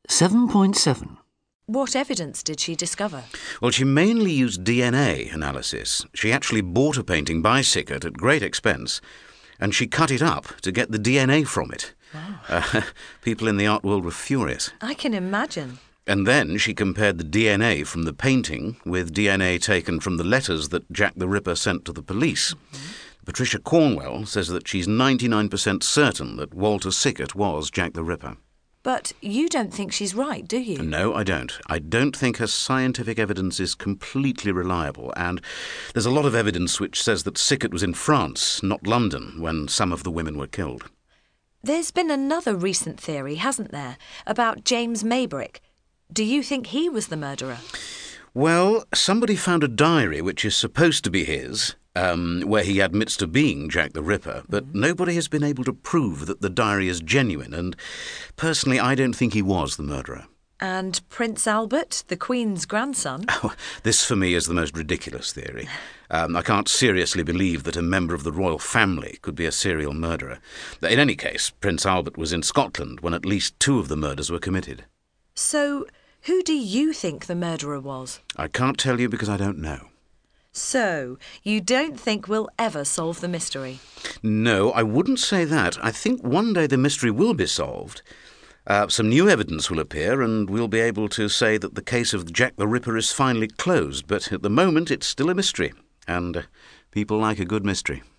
7.7. What evidence did she discover? Well, she mainly used DNA analysis. She actually bought a painting by Sickert at great expense, and she cut it up to get the DNA from it. Wow. People in the art world were furious. I can imagine. And then she compared the DNA from the painting with DNA taken from the letters that Jack the Ripper sent to the police. Patricia Cornwell says that she's 99% certain that Walter Sickert was Jack the Ripper. But you don't think she's right, do you? No, I don't. I don't think her scientific evidence is completely reliable, and there's a lot of evidence which says that Sickert was in France, not London, when some of the women were killed. There's been another recent theory, hasn't there, about James Maybrick. Do you think he was the murderer? Well, somebody found a diary which is supposed to be his, where he admits to being Jack the Ripper, but nobody has been able to prove that the diary is genuine, and personally I don't think he was the murderer. And Prince Albert, the Queen's grandson? Oh, this for me is the most ridiculous theory. I can't seriously believe that a member of the royal family could be a serial murderer. In any case, Prince Albert was in Scotland when at least 2 of the murders were committed. So, who do you think the murderer was? I can't tell you because I don't know. So, you don't think we'll ever solve the mystery? No, I wouldn't say that. I think one day the mystery will be solved. Some new evidence will appear and we'll be able to say that the case of Jack the Ripper is finally closed, but at the moment it's still a mystery, and people like a good mystery.